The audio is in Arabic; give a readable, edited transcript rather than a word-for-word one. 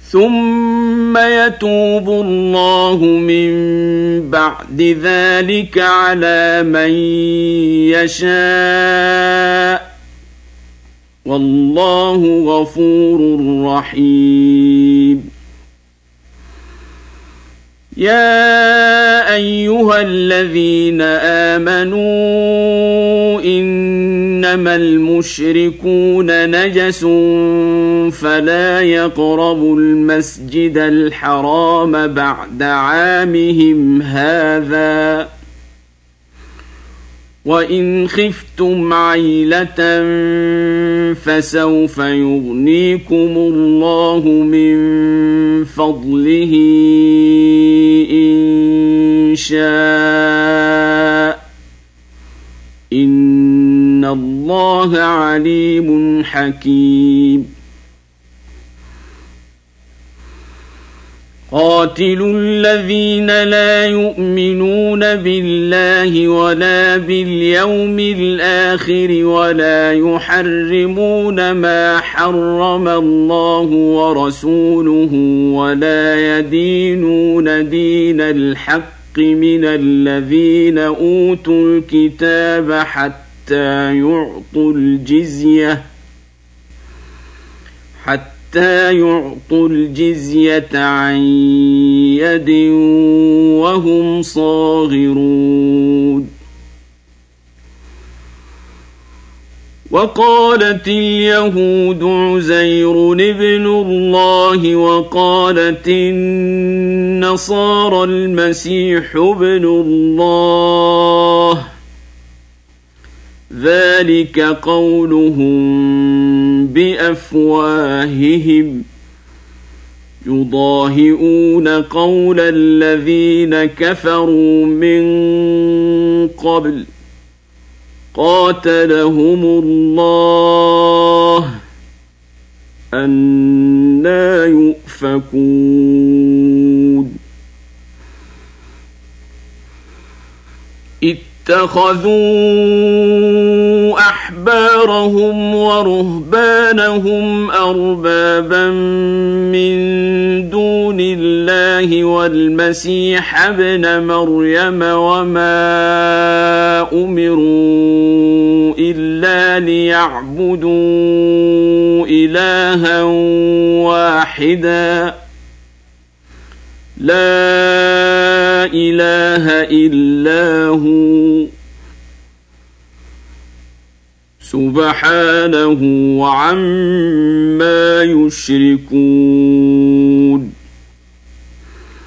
ثم يتوب الله من بعد ذلك على من يشاء والله غفور رحيم. يا أيها الذين آمنوا إنما المشركون نجس فلا يقربوا المسجد الحرام بعد عامهم هذا وإن خفتم عيلة فسوف يغنيكم الله من فضله إن شاء إن الله عليم حكيم. قاتلوا الذين لا يؤمنون بالله ولا باليوم الآخر ولا يحرمون ما حرم الله ورسوله ولا يدينون دين الحق من الذين أوتوا الكتاب حتى يعطوا الجزية عن يد وهم صاغرون. وقالت اليهود عزير ابن الله وقالت النصارى المسيح ابن الله ذلك قولهم بأفواههم يضاهئون قول الذين كفروا من قبل قاتلهم الله أنى يؤفكون. اتخذوا أحبارهم ورهبانهم أربابا من دون الله والمسيح ابن مريم وما أمروا إلا ليعبدوا إلها واحدا لا إله إلا هو سبحانه عما يشركون.